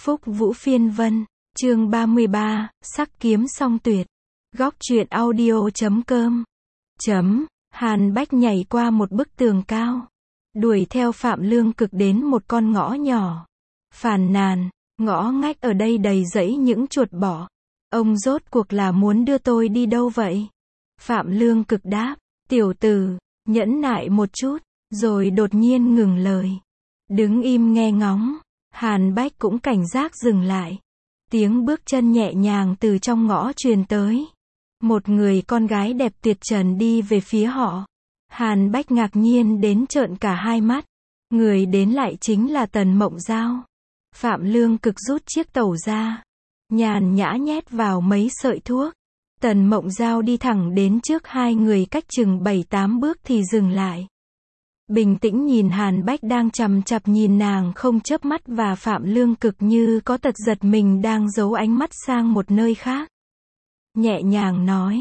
Phúc Vũ Phiên Vân, chương 33, sắc kiếm song tuyệt. Góc truyện audio.com. Hàn Bách nhảy qua một bức tường cao, đuổi theo Phạm Lương Cực đến một con ngõ nhỏ. Phàn nàn, ngõ ngách ở đây đầy rẫy những chuột bọ. Ông rốt cuộc là muốn đưa tôi đi đâu vậy? Phạm Lương Cực đáp, tiểu tử, nhẫn nại một chút, rồi đột nhiên ngừng lời. Đứng im nghe ngóng, Hàn Bách cũng cảnh giác dừng lại. Tiếng bước chân nhẹ nhàng từ trong ngõ truyền tới. Một người con gái đẹp tuyệt trần đi về phía họ. Hàn Bách ngạc nhiên đến trợn cả hai mắt. Người đến lại chính là Tần Mộng Giao. Phạm Lương Cực rút chiếc tẩu ra, nhàn nhã nhét vào mấy sợi thuốc. Tần Mộng Giao đi thẳng đến trước hai người cách chừng 7-8 bước thì dừng lại. Bình tĩnh nhìn Hàn Bách đang chằm chằm nhìn nàng không chớp mắt, và Phạm Lương Cực như có tật giật mình đang giấu ánh mắt sang một nơi khác. Nhẹ nhàng nói,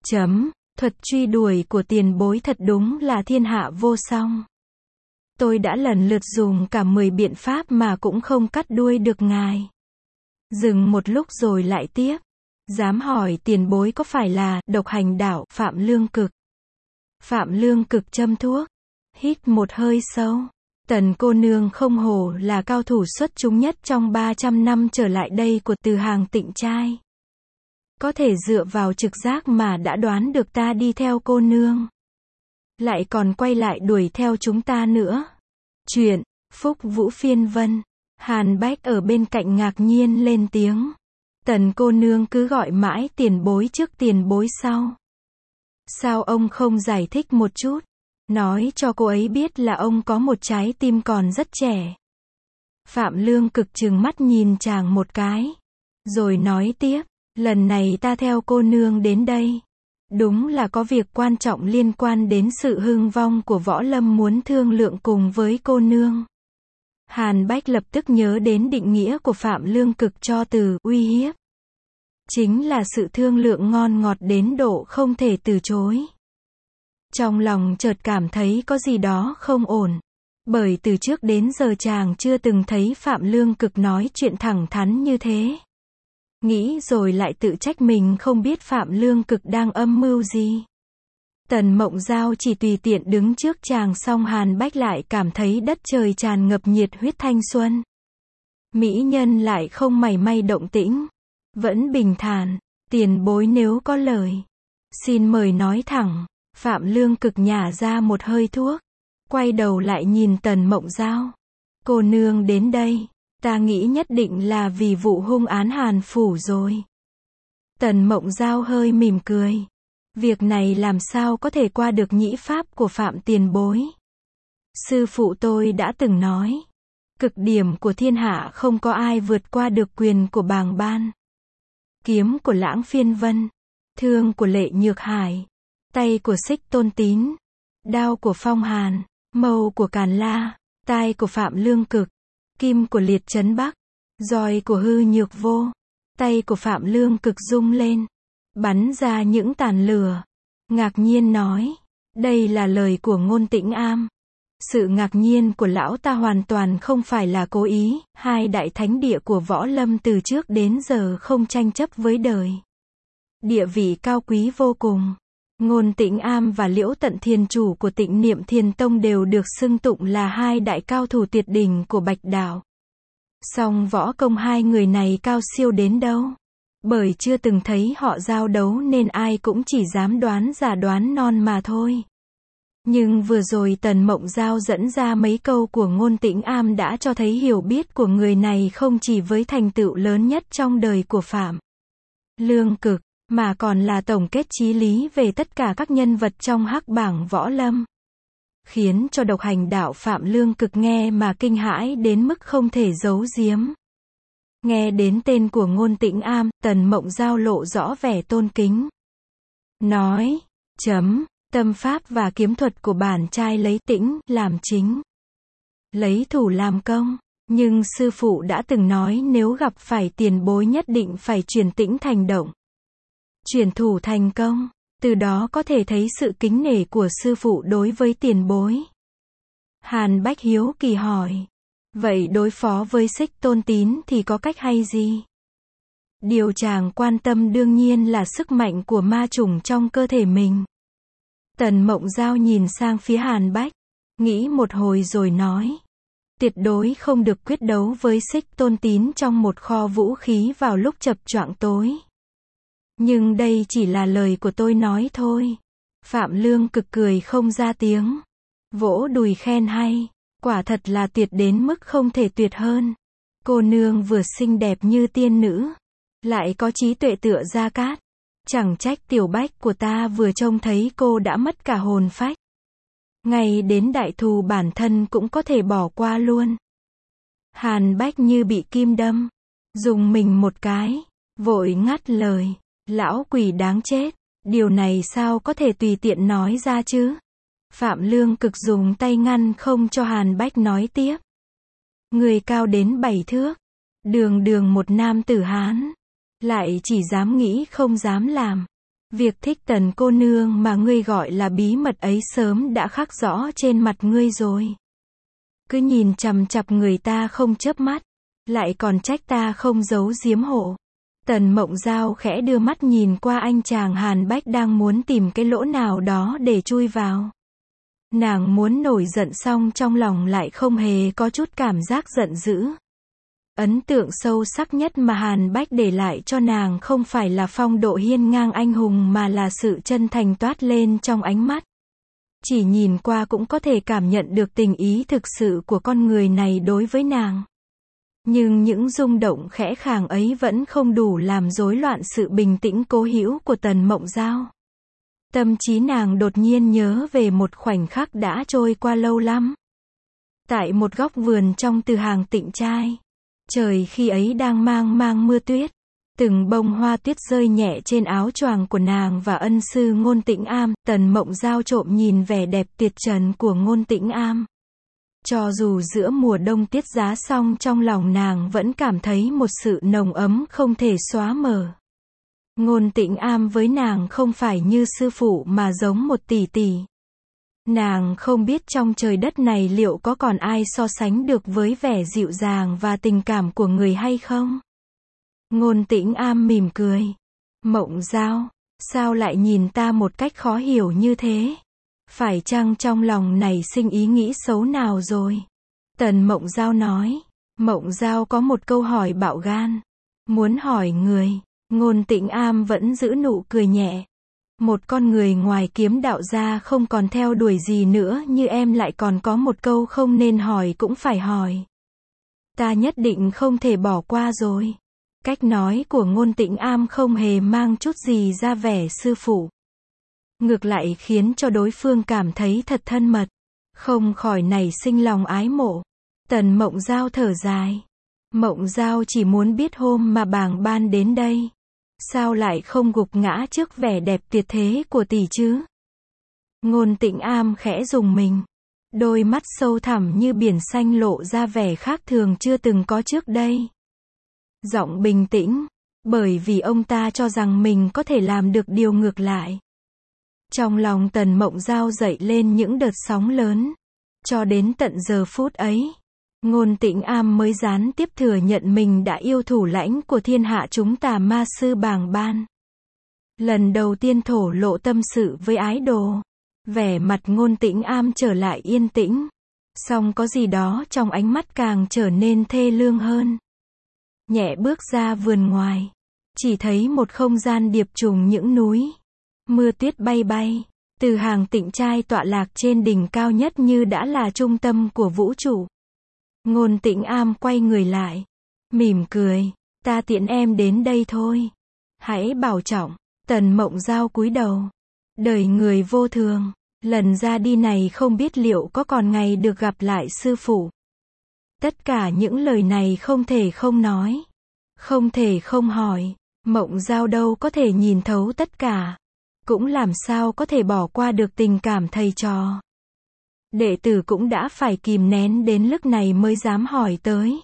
thuật truy đuổi của tiền bối thật đúng là thiên hạ vô song. Tôi đã lần lượt dùng cả 10 biện pháp mà cũng không cắt đuôi được ngài. Dừng một lúc rồi lại tiếp. Dám hỏi tiền bối có phải là độc hành đảo Phạm Lương Cực? Phạm Lương Cực châm thuốc, hít một hơi sâu. Tần cô nương không hổ là cao thủ xuất chúng nhất trong 300 năm trở lại đây của Từ Hàng Tịnh trai. Có thể dựa vào trực giác mà đã đoán được ta đi theo cô nương. Lại còn quay lại đuổi theo chúng ta nữa. Chuyện, Phúc Vũ Phiên Vân. Hàn Bách ở bên cạnh ngạc nhiên lên tiếng. Tần cô nương cứ gọi mãi tiền bối trước tiền bối sau. Sao ông không giải thích một chút? Nói cho cô ấy biết là ông có một trái tim còn rất trẻ. Phạm Lương Cực trừng mắt nhìn chàng một cái, rồi nói tiếp, lần này ta theo cô nương đến đây, đúng là có việc quan trọng liên quan đến sự hưng vong của võ lâm muốn thương lượng cùng với cô nương. Hàn Bách lập tức nhớ đến định nghĩa của Phạm Lương Cực cho từ uy hiếp. Chính là sự thương lượng ngon ngọt đến độ không thể từ chối. Trong lòng chợt cảm thấy có gì đó không ổn. Bởi từ trước đến giờ chàng chưa từng thấy Phạm Lương Cực nói chuyện thẳng thắn như thế. Nghĩ rồi lại tự trách mình không biết Phạm Lương Cực đang âm mưu gì. Tần Mộng Giao chỉ tùy tiện đứng trước chàng, song Hàn Bách lại cảm thấy đất trời tràn ngập nhiệt huyết thanh xuân. Mỹ nhân lại không mảy may động tĩnh, vẫn bình thản. Tiền bối nếu có lời, xin mời nói thẳng. Phạm Lương Cực nhả ra một hơi thuốc, quay đầu lại nhìn Tần Mộng Giao. Cô nương đến đây, ta nghĩ nhất định là vì vụ hung án Hàn phủ rồi. Tần Mộng Giao hơi mỉm cười. Việc này làm sao có thể qua được nhĩ pháp của Phạm tiền bối. Sư phụ tôi đã từng nói, cực điểm của thiên hạ không có ai vượt qua được quyền của Bàng Ban. Kiếm của Lãng Phiên Vân, thương của Lệ Nhược Hải, tay của Xích Tôn Tín, đao của Phong Hàn, mâu của Càn La, tai của Phạm Lương Cực, kim của Liệt Trấn Bắc, roi của Hư Nhược Vô. Tay của Phạm Lương Cực rung lên, bắn ra những tàn lửa. Ngạc nhiên nói, đây là lời của Ngôn Tĩnh Am. Sự ngạc nhiên của lão ta hoàn toàn không phải là cố ý. Hai đại thánh địa của võ lâm từ trước đến giờ không tranh chấp với đời, địa vị cao quý vô cùng. Ngôn Tĩnh Am và Liễu Tận Thiền chủ của Tịnh Niệm Thiền Tông đều được xưng tụng là hai đại cao thủ tuyệt đỉnh của Bạch Đạo. Song võ công hai người này cao siêu đến đâu? Bởi chưa từng thấy họ giao đấu nên ai cũng chỉ dám đoán giả đoán non mà thôi. Nhưng vừa rồi Tần Mộng Giao dẫn ra mấy câu của Ngôn Tĩnh Am đã cho thấy hiểu biết của người này không chỉ với thành tựu lớn nhất trong đời của Phạm Lương Cực, mà còn là tổng kết chí lý về tất cả các nhân vật trong hắc bảng võ lâm. Khiến cho độc hành đạo Phạm Lương Cực nghe mà kinh hãi đến mức không thể giấu giếm. Nghe đến tên của Ngôn Tĩnh Am, Tần Mộng Giao lộ rõ vẻ tôn kính. Nói, tâm pháp và kiếm thuật của bản trai lấy tĩnh làm chính, lấy thủ làm công. Nhưng sư phụ đã từng nói nếu gặp phải tiền bối nhất định phải chuyển tĩnh thành động, chuyển thủ thành công. Từ đó có thể thấy sự kính nể của sư phụ đối với tiền bối. Hàn Bách hiếu kỳ hỏi, Vậy đối phó với Xích Tôn Tín thì có cách hay gì? Điều chàng quan tâm đương nhiên là sức mạnh của ma chủng trong cơ thể mình. Tần Mộng Giao nhìn sang phía Hàn Bách, nghĩ một hồi rồi nói. Tuyệt đối không được quyết đấu với Xích Tôn Tín trong một kho vũ khí vào lúc chập choạng tối. Nhưng đây chỉ là lời của tôi nói thôi. Phạm Lương Cực cười không ra tiếng. Vỗ đùi khen hay. Quả thật là tuyệt đến mức không thể tuyệt hơn. Cô nương vừa xinh đẹp như tiên nữ, lại có trí tuệ tựa Gia Cát. Chẳng trách Tiểu Bách của ta vừa trông thấy cô đã mất cả hồn phách. Ngay đến đại thù bản thân cũng có thể bỏ qua luôn. Hàn Bách như bị kim đâm, dùng mình một cái, vội ngắt lời. Lão quỷ đáng chết, điều này sao có thể tùy tiện nói ra chứ? Phạm Lương Cực dùng tay ngăn không cho Hàn Bách nói tiếp. Người cao đến 7 thước, đường đường một nam tử Hán, lại chỉ dám nghĩ không dám làm. Việc thích Tần cô nương mà ngươi gọi là bí mật ấy sớm đã khắc rõ trên mặt ngươi rồi. Cứ nhìn chằm chằm người ta không chớp mắt, lại còn trách ta không giấu giếm hộ. Tần Mộng Giao khẽ đưa mắt nhìn qua anh chàng Hàn Bách đang muốn tìm cái lỗ nào đó để chui vào. Nàng muốn nổi giận xong trong lòng lại không hề có chút cảm giác giận dữ. Ấn tượng sâu sắc nhất mà Hàn Bách để lại cho nàng không phải là phong độ hiên ngang anh hùng mà là sự chân thành toát lên trong ánh mắt. Chỉ nhìn qua cũng có thể cảm nhận được tình ý thực sự của con người này đối với nàng. Nhưng những rung động khẽ khàng ấy vẫn không đủ làm rối loạn sự bình tĩnh cố hữu của Tần Mộng Giao. Tâm trí nàng đột nhiên nhớ về một khoảnh khắc đã trôi qua lâu lắm. Tại một góc vườn trong Từ Hàng Tịnh Trai. Trời khi ấy đang mang mưa tuyết. Từng bông hoa tuyết rơi nhẹ trên áo choàng của nàng và ân sư Ngôn Tĩnh Am. Tần Mộng Giao trộm nhìn vẻ đẹp tuyệt trần của Ngôn Tĩnh Am. Cho dù giữa mùa đông tiết giá song trong lòng nàng vẫn cảm thấy một sự nồng ấm không thể xóa mờ. Ngôn Tĩnh Am với nàng không phải như sư phụ mà giống một tỷ tỷ. Nàng không biết trong trời đất này liệu có còn ai so sánh được với vẻ dịu dàng và tình cảm của người hay không? Ngôn Tĩnh Am mỉm cười. Mộng Giao, sao lại nhìn ta một cách khó hiểu như thế? Phải chăng trong lòng này sinh ý nghĩ xấu nào rồi? Tần Mộng Giao nói. Mộng Giao có một câu hỏi bạo gan. Muốn hỏi người. Ngôn Tĩnh Am vẫn giữ nụ cười nhẹ. Một con người ngoài kiếm đạo ra không còn theo đuổi gì nữa như em lại còn có một câu không nên hỏi cũng phải hỏi. Ta nhất định không thể bỏ qua rồi. Cách nói của Ngôn Tĩnh Am không hề mang chút gì ra vẻ sư phụ. Ngược lại khiến cho đối phương cảm thấy thật thân mật. Không khỏi nảy sinh lòng ái mộ. Tần Mộng Giao thở dài. Mộng Giao chỉ muốn biết hôm mà bảng ban đến đây. Sao lại không gục ngã trước vẻ đẹp tuyệt thế của tỷ chứ? Ngôn Tĩnh Am khẽ rùng mình. Đôi mắt sâu thẳm như biển xanh lộ ra vẻ khác thường chưa từng có trước đây. Giọng bình tĩnh. Bởi vì ông ta cho rằng mình có thể làm được điều ngược lại. Trong lòng Tần Mộng Giao dậy lên những đợt sóng lớn. Cho đến tận giờ phút ấy, Ngôn Tĩnh Am mới gián tiếp thừa nhận mình đã yêu thủ lãnh của thiên hạ chúng Tà Ma Sư Bàng Ban. Lần đầu tiên thổ lộ tâm sự với ái đồ, vẻ mặt Ngôn Tĩnh Am trở lại yên tĩnh. Song có gì đó trong ánh mắt càng trở nên thê lương hơn. Nhẹ bước ra vườn ngoài, chỉ thấy một không gian điệp trùng những núi. Mưa tuyết bay bay, Từ Hàng Tịnh Trai tọa lạc trên đỉnh cao nhất như đã là trung tâm của vũ trụ. Ngôn Tĩnh Am quay người lại, mỉm cười, ta tiễn em đến đây thôi. Hãy bảo trọng. Tần Mộng Giao cúi đầu. Đời người vô thường, lần ra đi này không biết liệu có còn ngày được gặp lại sư phụ. Tất cả những lời này không thể không nói, không thể không hỏi. Mộng Giao đâu có thể nhìn thấu tất cả, cũng làm sao có thể bỏ qua được tình cảm thầy trò. Đệ tử cũng đã phải kìm nén đến lúc này mới dám hỏi tới.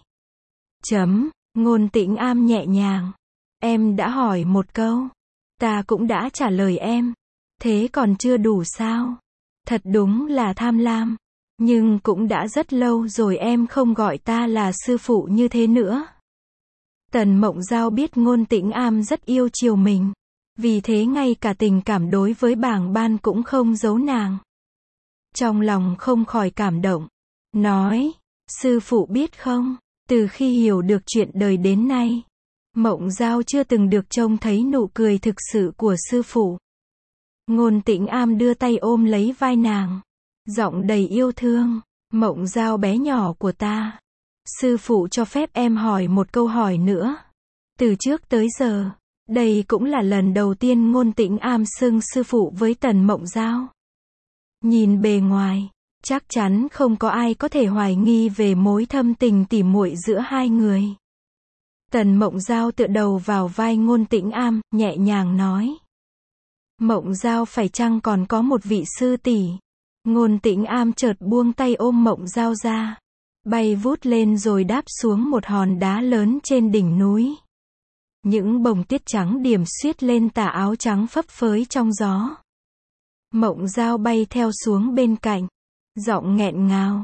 Ngôn Tĩnh Am nhẹ nhàng. Em đã hỏi một câu. Ta cũng đã trả lời em. Thế còn chưa đủ sao? Thật đúng là tham lam. Nhưng cũng đã rất lâu rồi em không gọi ta là sư phụ như thế nữa. Tần Mộng Giao biết Ngôn Tĩnh Am rất yêu chiều mình. Vì thế ngay cả tình cảm đối với Bàng Ban cũng không giấu nàng. Trong lòng không khỏi cảm động. Nói, sư phụ biết không, từ khi hiểu được chuyện đời đến nay, Mộng Giao chưa từng được trông thấy nụ cười thực sự của sư phụ. Ngôn Tĩnh Am đưa tay ôm lấy vai nàng. Giọng đầy yêu thương. Mộng Giao bé nhỏ của ta. Sư phụ cho phép em hỏi một câu hỏi nữa. Từ trước tới giờ, đây cũng là lần đầu tiên Ngôn Tĩnh Am xưng sư phụ với Tần Mộng Giao. Nhìn bề ngoài, chắc chắn không có ai có thể hoài nghi về mối thâm tình tỉ muội giữa hai người. Tần Mộng Giao tựa đầu vào vai Ngôn Tĩnh Am, nhẹ nhàng nói. Mộng Giao phải chăng còn có một vị sư tỷ? Ngôn Tĩnh Am chợt buông tay ôm Mộng Giao ra, bay vút lên rồi đáp xuống một hòn đá lớn trên đỉnh núi. Những bông tuyết trắng điểm xuyết lên tà áo trắng phấp phới trong gió. Mộng Giao bay theo xuống bên cạnh, giọng nghẹn ngào,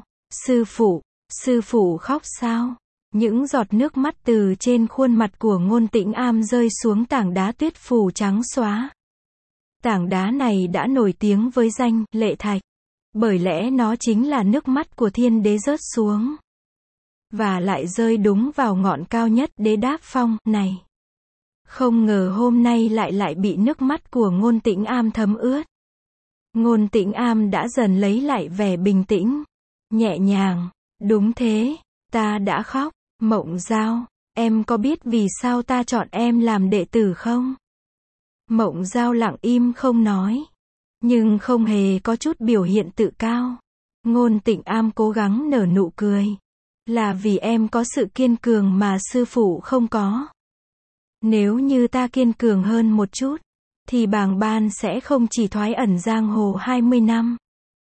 sư phụ khóc sao? Những giọt nước mắt từ trên khuôn mặt của Ngôn Tĩnh Am rơi xuống tảng đá tuyết phủ trắng xóa. Tảng đá này đã nổi tiếng với danh Lệ Thạch, bởi lẽ nó chính là nước mắt của thiên đế rớt xuống. Và lại rơi đúng vào ngọn cao nhất Đế Đáp Phong này. Không ngờ hôm nay lại bị nước mắt của Ngôn Tĩnh Am thấm ướt. Ngôn Tĩnh Am đã dần lấy lại vẻ bình tĩnh, nhẹ nhàng, đúng thế, ta đã khóc. Mộng Giao, em có biết vì sao ta chọn em làm đệ tử không? Mộng Giao lặng im không nói, nhưng không hề có chút biểu hiện tự cao. Ngôn Tĩnh Am cố gắng nở nụ cười. Là vì em có sự kiên cường mà sư phụ không có. Nếu như ta kiên cường hơn một chút, thì Bàng Ban sẽ không chỉ thoái ẩn giang hồ 20 năm,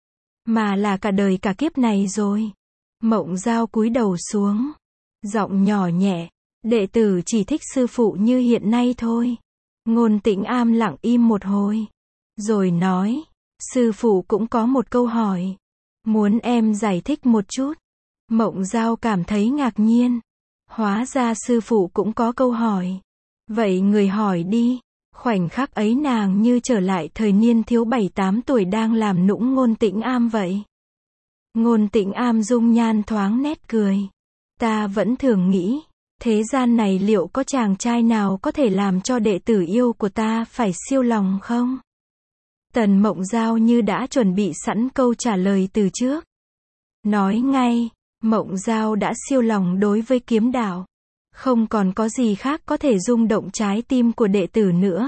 mà là cả đời cả kiếp này rồi. Mộng Giao cúi đầu xuống, giọng nhỏ nhẹ, đệ tử chỉ thích sư phụ như hiện nay thôi. Ngôn Tĩnh Am lặng im một hồi, rồi nói, sư phụ cũng có một câu hỏi, muốn em giải thích một chút. Mộng Giao cảm thấy ngạc nhiên, hóa ra sư phụ cũng có câu hỏi. Vậy người hỏi đi. Khoảnh khắc ấy nàng như trở lại thời niên thiếu 7-8 tuổi đang làm nũng Ngôn Tĩnh Am vậy. Ngôn Tĩnh Am dung nhan thoáng nét cười. Ta vẫn thường nghĩ, thế gian này liệu có chàng trai nào có thể làm cho đệ tử yêu của ta phải siêu lòng không? Tần Mộng Giao như đã chuẩn bị sẵn câu trả lời từ trước. Nói ngay, Mộng Giao đã siêu lòng đối với kiếm đạo. Không còn có gì khác có thể rung động trái tim của đệ tử nữa.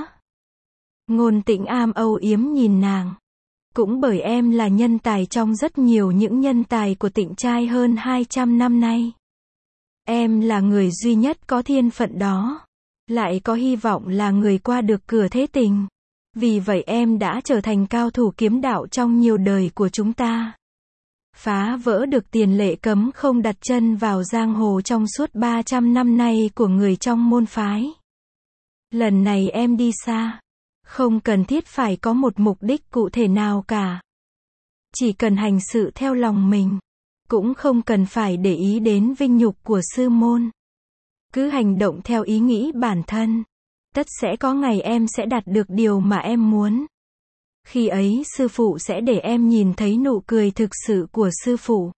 Ngôn Tĩnh Am âu yếm nhìn nàng. Cũng bởi em là nhân tài trong rất nhiều những nhân tài của Tịnh trai hơn 200 năm nay. Em là người duy nhất có thiên phận đó. Lại có hy vọng là người qua được cửa thế tình. Vì vậy em đã trở thành cao thủ kiếm đạo trong nhiều đời của chúng ta. Phá vỡ được tiền lệ cấm không đặt chân vào giang hồ trong suốt 300 năm nay của người trong môn phái. Lần này em đi xa, không cần thiết phải có một mục đích cụ thể nào cả. Chỉ cần hành sự theo lòng mình, cũng không cần phải để ý đến vinh nhục của sư môn. Cứ hành động theo ý nghĩ bản thân, tất sẽ có ngày em sẽ đạt được điều mà em muốn. Khi ấy sư phụ sẽ để em nhìn thấy nụ cười thực sự của sư phụ.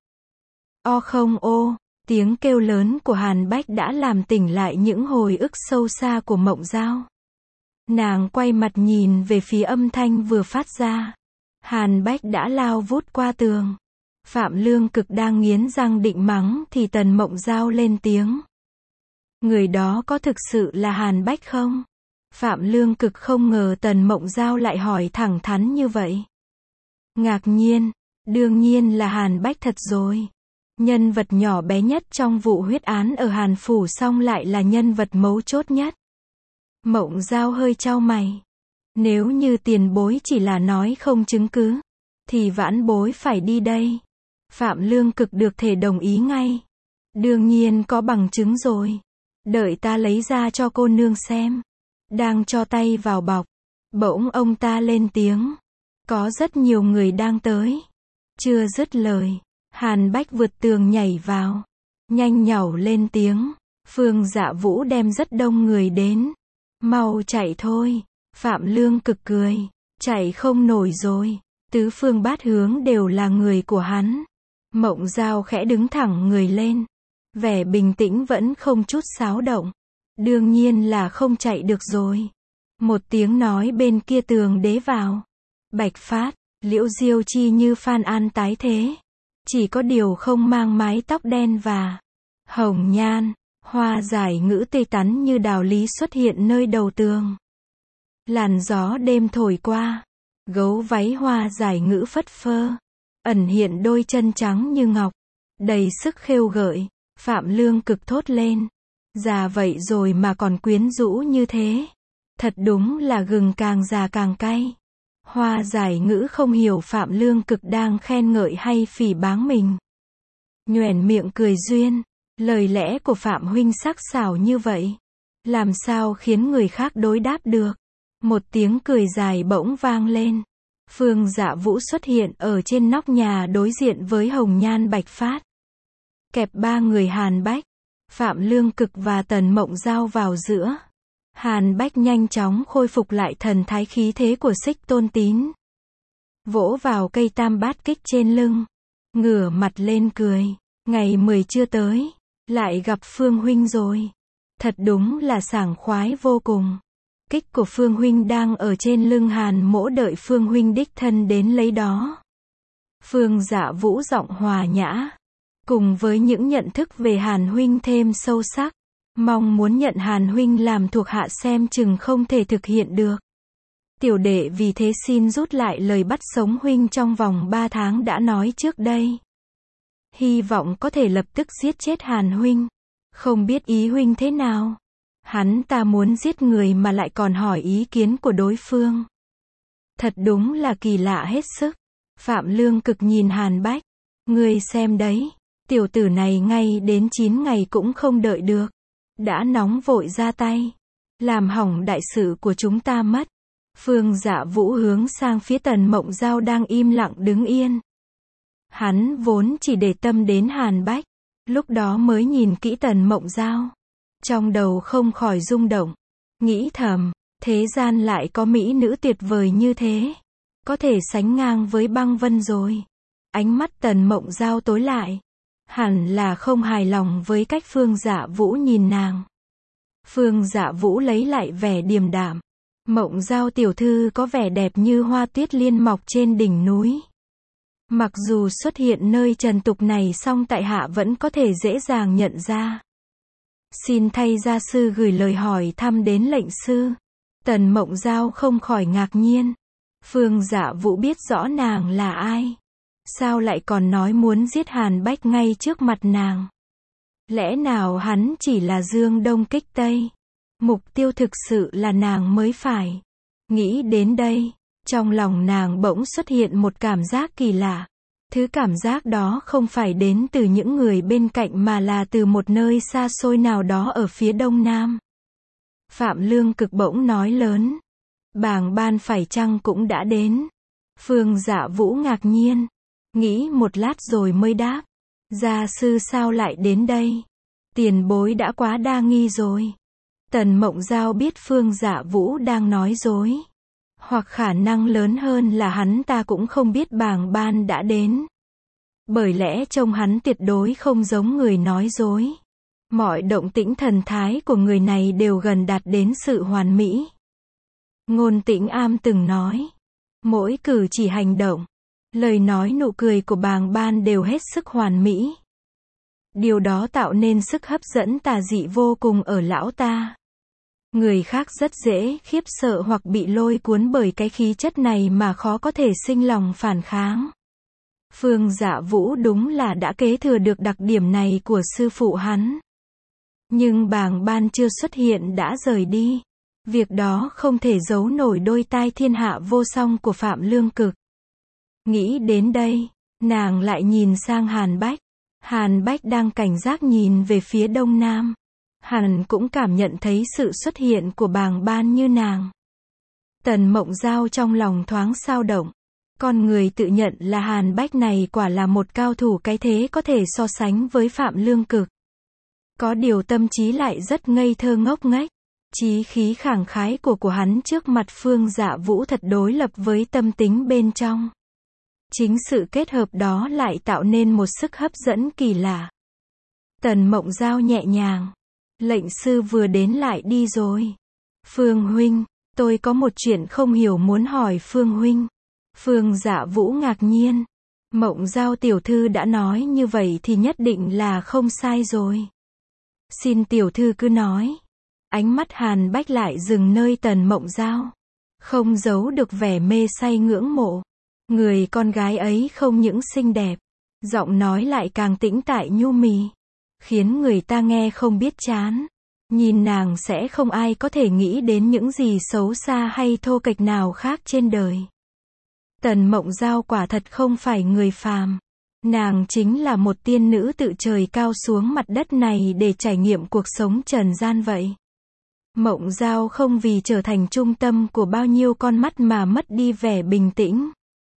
O không ô, tiếng kêu lớn của Hàn Bách đã làm tỉnh lại những hồi ức sâu xa của Mộng Giao. Nàng quay mặt nhìn về phía âm thanh vừa phát ra. Hàn Bách đã lao vút qua tường. Phạm Lương Cực đang nghiến răng định mắng thì Tần Mộng Giao lên tiếng. Người đó có thực sự là Hàn Bách không? Phạm Lương Cực không ngờ Tần Mộng Giao lại hỏi thẳng thắn như vậy. Ngạc nhiên, đương nhiên là Hàn Bách thật rồi. Nhân vật nhỏ bé nhất trong vụ huyết án ở Hàn Phủ song lại là nhân vật mấu chốt nhất. Mộng Giao hơi chau mày. Nếu như tiền bối chỉ là nói không chứng cứ, thì vãn bối phải đi đây. Phạm Lương Cực được thể đồng ý ngay. Đương nhiên có bằng chứng rồi. Đợi ta lấy ra cho cô nương xem. Đang cho tay vào bọc, bỗng ông ta lên tiếng. Có rất nhiều người đang tới. Chưa dứt lời, Hàn Bách vượt tường nhảy vào. Nhanh nhảu lên tiếng. Phương Dạ Vũ đem rất đông người đến. Mau chạy thôi. Phạm Lương Cực cười. Chạy không nổi rồi. Tứ phương bát hướng đều là người của hắn. Mộng Giao khẽ đứng thẳng người lên. Vẻ bình tĩnh vẫn không chút xáo động. Đương nhiên là không chạy được rồi. Một tiếng nói bên kia tường đế vào. Bạch Phát, Liễu Diêu Chi như Phan An tái thế. Chỉ có điều không mang mái tóc đen và hồng nhan. Hoa giải ngữ tươi tắn như đào lý xuất hiện nơi đầu tường. Làn gió đêm thổi qua. Gấu váy hoa giải ngữ phất phơ. Ẩn hiện đôi chân trắng như ngọc. Đầy sức khêu gợi. Phạm Lương Cực thốt lên. Già vậy rồi mà còn quyến rũ như thế. Thật đúng là gừng càng già càng cay. Hoa giải ngữ không hiểu Phạm Lương Cực đang khen ngợi hay phỉ báng mình. Nhoẻn miệng cười duyên. Lời lẽ của Phạm huynh sắc sảo như vậy. Làm sao khiến người khác đối đáp được. Một tiếng cười dài bỗng vang lên. Phương Dạ Vũ xuất hiện ở trên nóc nhà đối diện với Hồng Nhan Bạch Phát. Kẹp ba người Hàn Bách, Phạm Lương Cực và Tần Mộng Giao vào giữa. Hàn Bách nhanh chóng khôi phục lại thần thái khí thế của Xích Tôn Tín. Vỗ vào cây tam bát kích trên lưng. Ngửa mặt lên cười. Ngày 10 chưa tới. Lại gặp Phương huynh rồi. Thật đúng là sảng khoái vô cùng. Kích của Phương huynh đang ở trên lưng Hàn mỗ đợi Phương huynh đích thân đến lấy đó. Phương Dạ Vũ giọng hòa nhã. Cùng với những nhận thức về Hàn huynh thêm sâu sắc. Mong muốn nhận Hàn huynh làm thuộc hạ xem chừng không thể thực hiện được. Tiểu đệ vì thế xin rút lại lời bắt sống huynh trong vòng 3 tháng đã nói trước đây. Hy vọng có thể lập tức giết chết Hàn huynh. Không biết ý huynh thế nào? Hắn ta muốn giết người mà lại còn hỏi ý kiến của đối phương. Thật đúng là kỳ lạ hết sức. Phạm Lương Cực nhìn Hàn Bách. Ngươi xem đấy. Tiểu tử này ngay đến 9 ngày cũng không đợi được. Đã nóng vội ra tay. Làm hỏng đại sự của chúng ta mất. Phương Dạ Vũ hướng sang phía Tần Mộng Giao đang im lặng đứng yên. Hắn vốn chỉ để tâm đến Hàn Bách. Lúc đó mới nhìn kỹ Tần Mộng Giao. Trong đầu không khỏi rung động. Nghĩ thầm, thế gian lại có mỹ nữ tuyệt vời như thế. Có thể sánh ngang với Băng Vân rồi. Ánh mắt Tần Mộng Giao tối lại. Hẳn là không hài lòng với cách Phương Dạ Vũ nhìn nàng. Phương Dạ Vũ lấy lại vẻ điềm đạm. Mộng Giao tiểu thư có vẻ đẹp như hoa tuyết liên mọc trên đỉnh núi. Mặc dù xuất hiện nơi trần tục này song tại hạ vẫn có thể dễ dàng nhận ra. Xin thay gia sư gửi lời hỏi thăm đến lệnh sư. Tần Mộng Giao không khỏi ngạc nhiên. Phương Dạ Vũ biết rõ nàng là ai. Sao lại còn nói muốn giết Hàn Bách ngay trước mặt nàng? Lẽ nào hắn chỉ là dương đông kích tây? Mục tiêu thực sự là nàng mới phải. Nghĩ đến đây, trong lòng nàng bỗng xuất hiện một cảm giác kỳ lạ. Thứ cảm giác đó không phải đến từ những người bên cạnh mà là từ một nơi xa xôi nào đó ở phía đông nam. Phạm Lương Cực bỗng nói lớn. Bàng ban phải chăng cũng đã đến? Phương Dạ Vũ ngạc nhiên. Nghĩ một lát rồi mới đáp. Gia sư sao lại đến đây? Tiền bối đã quá đa nghi rồi. Tần Mộng Giao biết Phương Dạ Vũ đang nói dối. Hoặc khả năng lớn hơn là hắn ta cũng không biết Bàng ban đã đến. Bởi lẽ trông hắn tuyệt đối không giống người nói dối. Mọi động tĩnh thần thái của người này đều gần đạt đến sự hoàn mỹ. Ngôn Tĩnh Am từng nói. Mỗi cử chỉ hành động, lời nói nụ cười của Bàng ban đều hết sức hoàn mỹ. Điều đó tạo nên sức hấp dẫn tà dị vô cùng ở lão ta. Người khác rất dễ khiếp sợ hoặc bị lôi cuốn bởi cái khí chất này mà khó có thể sinh lòng phản kháng. Phương Dạ Vũ đúng là đã kế thừa được đặc điểm này của sư phụ hắn. Nhưng Bàng ban chưa xuất hiện đã rời đi. Việc đó không thể giấu nổi đôi tai thiên hạ vô song của Phạm Lương Cực. Nghĩ đến đây, nàng lại nhìn sang Hàn Bách. Hàn Bách đang cảnh giác nhìn về phía đông nam. Hắn cũng cảm nhận thấy sự xuất hiện của Bàng ban như nàng. Tần Mộng Giao trong lòng thoáng xao động. Con người tự nhận là Hàn Bách này quả là một cao thủ cái thế có thể so sánh với Phạm Lương Cực. Có điều tâm trí lại rất ngây thơ ngốc nghếch. Chí khí khẳng khái của hắn trước mặt Phương Dạ Vũ thật đối lập với tâm tính bên trong. Chính sự kết hợp đó lại tạo nên một sức hấp dẫn kỳ lạ. Tần Mộng Giao nhẹ nhàng. Lệnh sư vừa đến lại đi rồi. Phương huynh, tôi có một chuyện không hiểu muốn hỏi Phương huynh. Phương Dạ Vũ ngạc nhiên. Mộng Giao tiểu thư đã nói như vậy thì nhất định là không sai rồi. Xin tiểu thư cứ nói. Ánh mắt Hàn Bách lại dừng nơi Tần Mộng Giao. Không giấu được vẻ mê say ngưỡng mộ. Người con gái ấy không những xinh đẹp, giọng nói lại càng tĩnh tại nhu mì, khiến người ta nghe không biết chán. Nhìn nàng sẽ không ai có thể nghĩ đến những gì xấu xa hay thô kệch nào khác trên đời. Tần Mộng Giao quả thật không phải người phàm. Nàng chính là một tiên nữ tự trời cao xuống mặt đất này để trải nghiệm cuộc sống trần gian vậy. Mộng Giao không vì trở thành trung tâm của bao nhiêu con mắt mà mất đi vẻ bình tĩnh.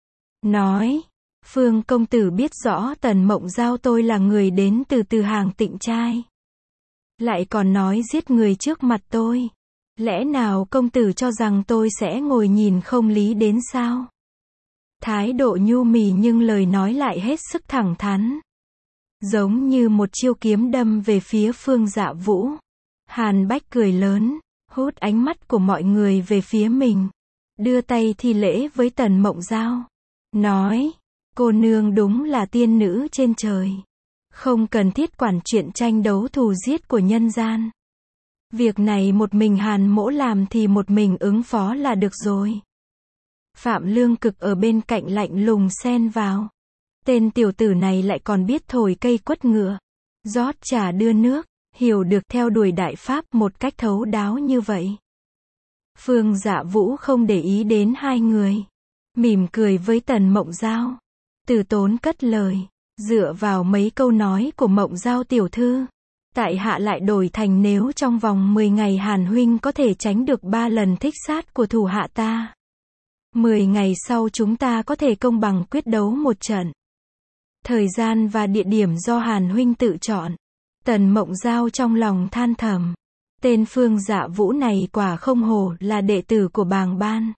Nói, Phương công tử biết rõ Tần Mộng Giao tôi là người đến từ hàng Tịnh trai. Lại còn nói giết người trước mặt tôi. Lẽ nào công tử cho rằng tôi sẽ ngồi nhìn không lý đến sao? Thái độ nhu mì nhưng lời nói lại hết sức thẳng thắn. Giống như một chiêu kiếm đâm về phía Phương Dạ Vũ. Hàn Bách cười lớn, hút ánh mắt của mọi người về phía mình. Đưa tay thi lễ với Tần Mộng Giao. Nói, cô nương đúng là tiên nữ trên trời. Không cần thiết quản chuyện tranh đấu thù giết của nhân gian. Việc này một mình Hàn mỗ làm thì một mình ứng phó là được rồi. Phạm Lương Cực ở bên cạnh lạnh lùng xen vào. Tên tiểu tử này lại còn biết thổi cây quất ngựa. Rót trà đưa nước, hiểu được theo đuổi đại pháp một cách thấu đáo như vậy. Phương Dạ Vũ không để ý đến hai người. Mỉm cười với Tần Mộng Giao. Từ tốn cất lời. Dựa vào mấy câu nói của Mộng Giao tiểu thư. Tại hạ lại đổi thành nếu trong vòng 10 ngày Hàn huynh có thể tránh được 3 lần thích sát của thủ hạ ta. 10 ngày sau chúng ta có thể công bằng quyết đấu một trận. Thời gian và địa điểm do Hàn huynh tự chọn. Tần Mộng Giao trong lòng than thầm. Tên Phương Dạ Vũ này quả không hổ là đệ tử của Bàng Ban.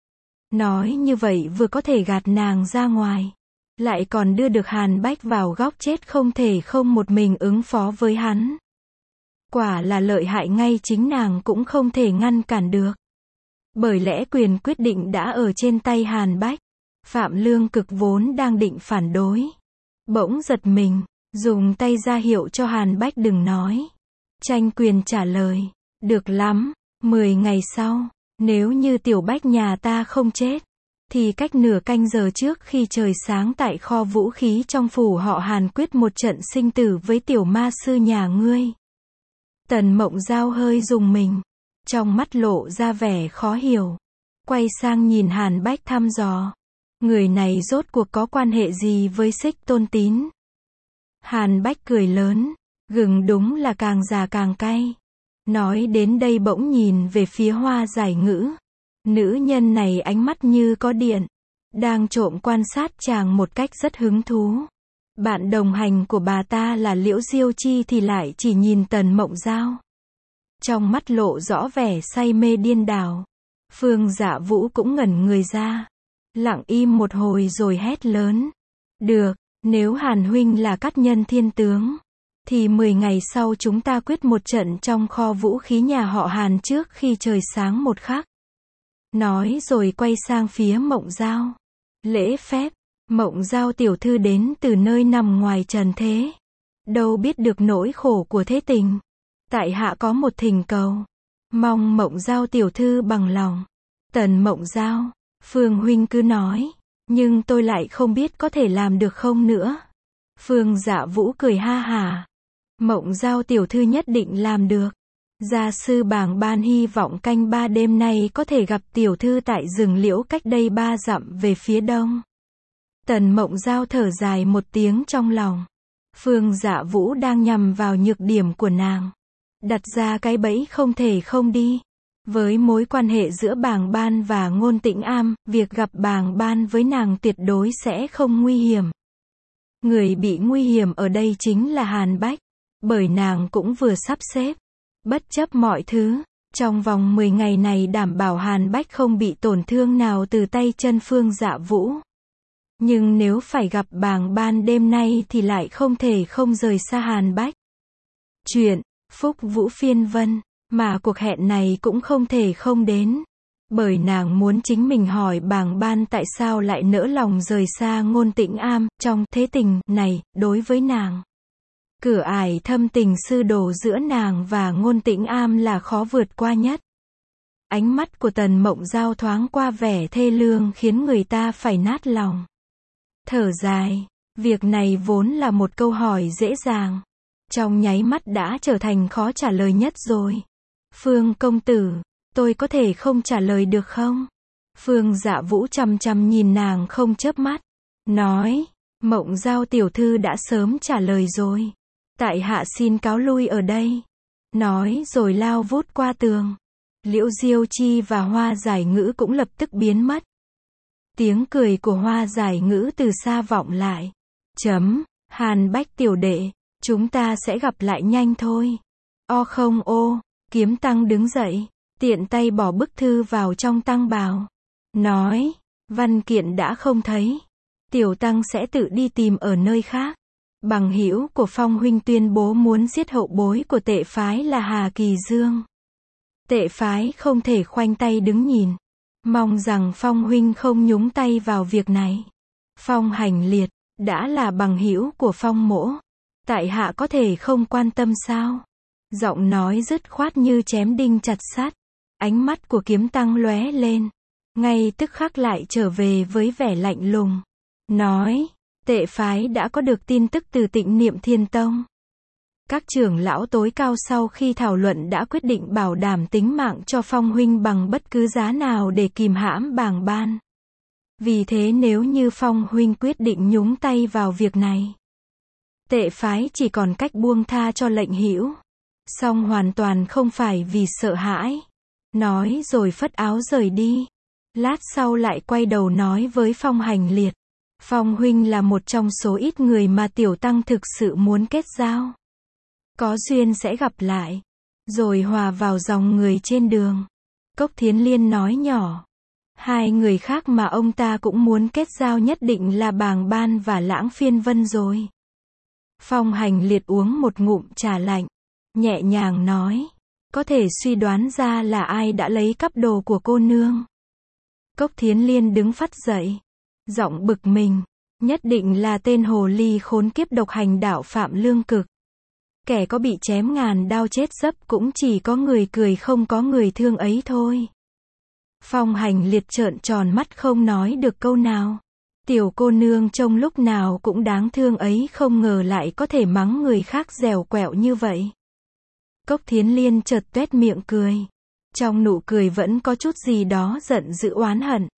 Nói như vậy vừa có thể gạt nàng ra ngoài. Lại còn đưa được Hàn Bách vào góc chết không thể không một mình ứng phó với hắn. Quả là lợi hại ngay chính nàng cũng không thể ngăn cản được. Bởi lẽ quyền quyết định đã ở trên tay Hàn Bách. Phạm Lương Cực vốn đang định phản đối. Bỗng giật mình, dùng tay ra hiệu cho Hàn Bách đừng nói. Tranh quyền trả lời. Được lắm, 10 ngày sau, nếu như Tiểu Bách nhà ta không chết, thì cách nửa canh giờ trước khi trời sáng tại kho vũ khí trong phủ họ Hàn quyết một trận sinh tử với tiểu ma sư nhà ngươi. Tần Mộng Giao hơi rùng mình. Trong mắt lộ ra vẻ khó hiểu. Quay sang nhìn Hàn Bách thăm dò. Người này rốt cuộc có quan hệ gì với Xích Tôn Tín? Hàn Bách cười lớn. Gừng đúng là càng già càng cay. Nói đến đây bỗng nhìn về phía Hoa Giải Ngữ. Nữ nhân này ánh mắt như có điện. Đang trộm quan sát chàng một cách rất hứng thú. Bạn đồng hành của bà ta là Liễu Diêu Chi thì lại chỉ nhìn Tần Mộng Giao. Trong mắt lộ rõ vẻ say mê điên đảo. Phương Dạ Vũ cũng ngẩn người ra. Lặng im một hồi rồi hét lớn. Được, nếu Hàn huynh là Cát Nhân Thiên Tướng, thì 10 ngày sau chúng ta quyết một trận trong kho vũ khí nhà họ Hàn trước khi trời sáng một khắc. Nói rồi quay sang phía Mộng Giao. Lễ phép, Mộng Giao tiểu thư đến từ nơi nằm ngoài trần thế. Đâu biết được nỗi khổ của thế tình. Tại hạ có một thỉnh cầu. Mong Mộng Giao tiểu thư bằng lòng. Tần Mộng Giao, Phương huynh cứ nói. Nhưng tôi lại không biết có thể làm được không nữa. Phương Dạ Vũ cười ha hả. Mộng Giao tiểu thư nhất định làm được. Gia sư Bàng Ban hy vọng canh 3 đêm nay có thể gặp tiểu thư tại rừng liễu cách đây 3 dặm về phía đông. Tần Mộng Giao thở dài một tiếng trong lòng. Phương Dạ Vũ đang nhằm vào nhược điểm của nàng. Đặt ra cái bẫy không thể không đi. Với mối quan hệ giữa Bàng Ban và Ngôn Tĩnh Am, việc gặp Bàng Ban với nàng tuyệt đối sẽ không nguy hiểm. Người bị nguy hiểm ở đây chính là Hàn Bách, bởi nàng cũng vừa sắp xếp, bất chấp mọi thứ, trong vòng 10 ngày này đảm bảo Hàn Bách không bị tổn thương nào từ tay chân Phương Dạ Vũ. Nhưng nếu phải gặp Bàng Ban đêm nay thì lại không thể không rời xa Hàn Bách. Chuyện Phúc Vũ phiên vân, mà cuộc hẹn này cũng không thể không đến. Bởi nàng muốn chính mình hỏi Bàng Ban tại sao lại nỡ lòng rời xa Ngôn Tĩnh Am, trong thế tình này, đối với nàng. Cửa ải thâm tình sư đồ giữa nàng và Ngôn Tĩnh Am là khó vượt qua nhất. Ánh mắt của Tần Mộng Giao thoáng qua vẻ thê lương khiến người ta phải nát lòng. Thở dài, việc này vốn là một câu hỏi dễ dàng, trong nháy mắt đã trở thành khó trả lời nhất rồi. Phương công tử, tôi có thể không trả lời được không? Phương Dạ Vũ chằm chằm nhìn nàng không chớp mắt, nói, Mộng Giao tiểu thư đã sớm trả lời rồi. Tại hạ xin cáo lui ở đây. Nói rồi lao vút qua tường. Liễu Diêu Chi và Hoa Giải Ngữ cũng lập tức biến mất. Tiếng cười của Hoa Giải Ngữ từ xa vọng lại. Hàn Bách tiểu đệ, chúng ta sẽ gặp lại nhanh thôi. Không ô, Kiếm Tăng đứng dậy, tiện tay bỏ bức thư vào trong tăng bào. Nói, văn kiện đã không thấy. Tiểu Tăng sẽ tự đi tìm ở nơi khác. Bằng hữu của Phong huynh tuyên bố muốn giết hậu bối của Tệ phái là Hà Kỳ Dương. Tệ phái không thể khoanh tay đứng nhìn. Mong rằng Phong huynh không nhúng tay vào việc này. Phong Hành Liệt, đã là bằng hữu của Phong mỗ, tại hạ có thể không quan tâm sao? Giọng nói dứt khoát như chém đinh chặt sắt. Ánh mắt của Kiếm Tăng lóe lên, ngay tức khắc lại trở về với vẻ lạnh lùng. Nói, Tệ phái đã có được tin tức từ Tịnh Niệm Thiên Tông. Các trưởng lão tối cao sau khi thảo luận đã quyết định bảo đảm tính mạng cho Phong huynh bằng bất cứ giá nào để kìm hãm Bàng Ban. Vì thế nếu như Phong huynh quyết định nhúng tay vào việc này, Tệ phái chỉ còn cách buông tha cho lệnh hữu. Song hoàn toàn không phải vì sợ hãi. Nói rồi phất áo rời đi. Lát sau lại quay đầu nói với Phong Hành Liệt. Phong huynh là một trong số ít người mà tiểu tăng thực sự muốn kết giao. Có duyên sẽ gặp lại. Rồi hòa vào dòng người trên đường. Cốc Thiến Liên nói nhỏ. Hai người khác mà ông ta cũng muốn kết giao nhất định là Bàng Ban và Lãng Phiên Vân rồi. Phong Hành Liệt uống một ngụm trà lạnh, nhẹ nhàng nói. Có thể suy đoán ra là ai đã lấy cắp đồ của cô nương. Cốc Thiến Liên đứng phắt dậy, giọng bực mình. Nhất định là tên hồ ly khốn kiếp độc hành đạo Phạm Lương Cực. Kẻ có bị chém ngàn đao chết dấp cũng chỉ có người cười không có người thương ấy thôi. Phong Hành Liệt trợn tròn mắt không nói được câu nào. Tiểu cô nương trông lúc nào cũng đáng thương ấy không ngờ lại có thể mắng người khác dẻo quẹo như vậy. Cốc Thiến Liên chợt tuét miệng cười. Trong nụ cười vẫn có chút gì đó giận dữ oán hận.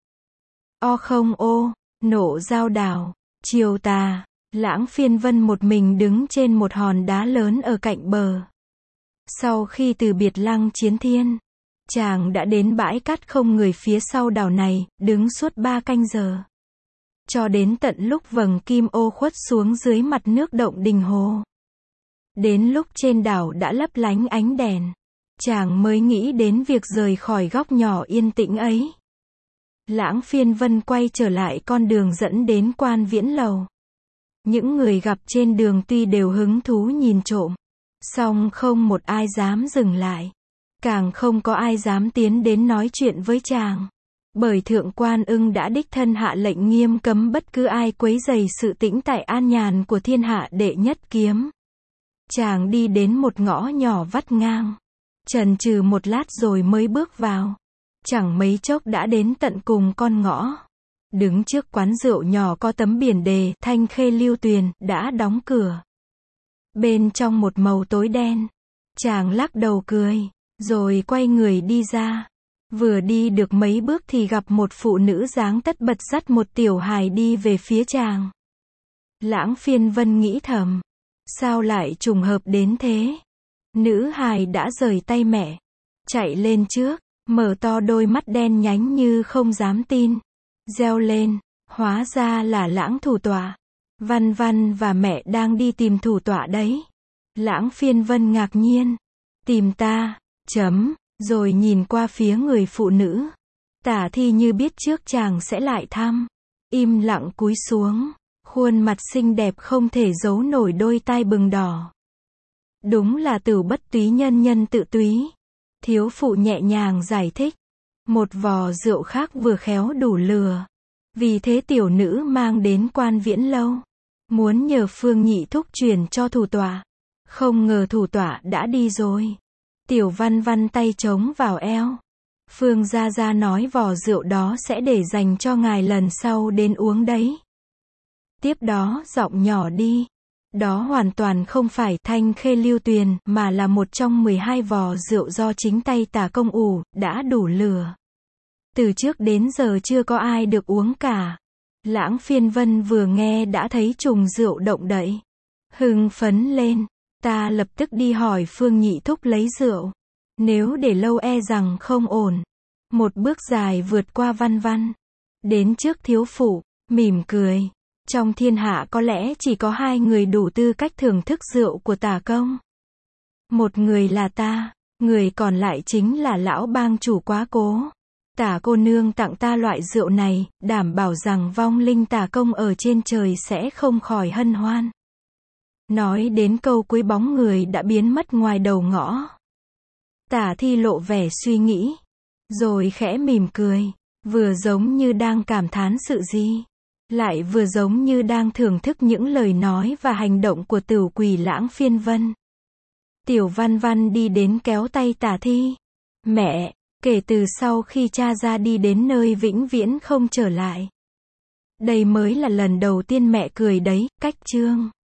Không ô, nộ giao đảo, chiều tà, Lãng Phiên Vân một mình đứng trên một hòn đá lớn ở cạnh bờ. Sau khi từ biệt Lăng Chiến Thiên, chàng đã đến bãi cát không người phía sau đảo này, đứng suốt 3 canh giờ. Cho đến tận lúc vầng kim ô khuất xuống dưới mặt nước động Đình Hồ. Đến lúc trên đảo đã lấp lánh ánh đèn, chàng mới nghĩ đến việc rời khỏi góc nhỏ yên tĩnh ấy. Lãng Phiên Vân quay trở lại con đường dẫn đến Quan Viễn Lầu. Những người gặp trên đường tuy đều hứng thú nhìn trộm, song không một ai dám dừng lại. Càng không có ai dám tiến đến nói chuyện với chàng. Bởi Thượng Quan Ưng đã đích thân hạ lệnh nghiêm cấm bất cứ ai quấy rầy sự tĩnh tại an nhàn của thiên hạ đệ nhất kiếm. Chàng đi đến một ngõ nhỏ vắt ngang, chần chừ một lát rồi mới bước vào. Chẳng mấy chốc đã đến tận cùng con ngõ. Đứng trước quán rượu nhỏ có tấm biển đề Thanh Khê Lưu Tuyền đã đóng cửa. Bên trong một màu tối đen, chàng lắc đầu cười, rồi quay người đi ra. Vừa đi được mấy bước thì gặp một phụ nữ dáng tất bật dắt một tiểu hài đi về phía chàng. Lãng Phiên Vân nghĩ thầm, sao lại trùng hợp đến thế? Nữ hài đã rời tay mẹ, chạy lên trước, mở to đôi mắt đen nhánh như không dám tin, reo lên, hóa ra là Lãng thủ tọa. Văn Văn và mẹ đang đi tìm thủ tọa đấy. Lãng Phiên Vân ngạc nhiên, tìm ta, rồi nhìn qua phía người phụ nữ. Tả Thi như biết trước chàng sẽ lại thăm, im lặng cúi xuống, khuôn mặt xinh đẹp không thể giấu nổi đôi tai bừng đỏ. Đúng là Tửu bất túy nhân nhân tự túy. Thiếu phụ nhẹ nhàng giải thích. Một vò rượu khác vừa khéo đủ lừa. Vì thế tiểu nữ mang đến Quan Viễn lâu, muốn nhờ Phương nhị thúc truyền cho thủ tọa. Không ngờ thủ tọa đã đi rồi. Tiểu Văn Văn tay trống vào eo. Phương gia gia nói vò rượu đó sẽ để dành cho ngài lần sau đến uống đấy. Tiếp đó giọng nhỏ đi. Đó hoàn toàn không phải Thanh Khê Lưu Tuyền, mà là một trong 12 vò rượu do chính tay Tả công ủ, đã đủ lừa. Từ trước đến giờ chưa có ai được uống cả. Lãng Phiên Vân vừa nghe đã thấy trùng rượu động đậy. Hưng phấn lên. Ta lập tức đi hỏi Phương nhị thúc lấy rượu. Nếu để lâu e rằng không ổn. Một bước dài vượt qua Văn Văn. Đến trước thiếu phụ, mỉm cười. Trong thiên hạ có lẽ chỉ có 2 người đủ tư cách thưởng thức rượu của Tả công. Một người là ta, người còn lại chính là lão bang chủ Quá Cố. Tả cô nương tặng ta loại rượu này, đảm bảo rằng vong linh Tả công ở trên trời sẽ không khỏi hân hoan. Nói đến câu cuối bóng người đã biến mất ngoài đầu ngõ. Tả Thi lộ vẻ suy nghĩ, rồi khẽ mỉm cười, vừa giống như đang cảm thán sự gì, lại vừa giống như đang thưởng thức những lời nói và hành động của Tửu quỷ Lãng Phiên Vân. Tiểu Văn Văn đi đến kéo tay Tả Thi. Mẹ, kể từ sau khi cha ra đi đến nơi vĩnh viễn không trở lại. Đây mới là lần đầu tiên mẹ cười đấy, cách chương.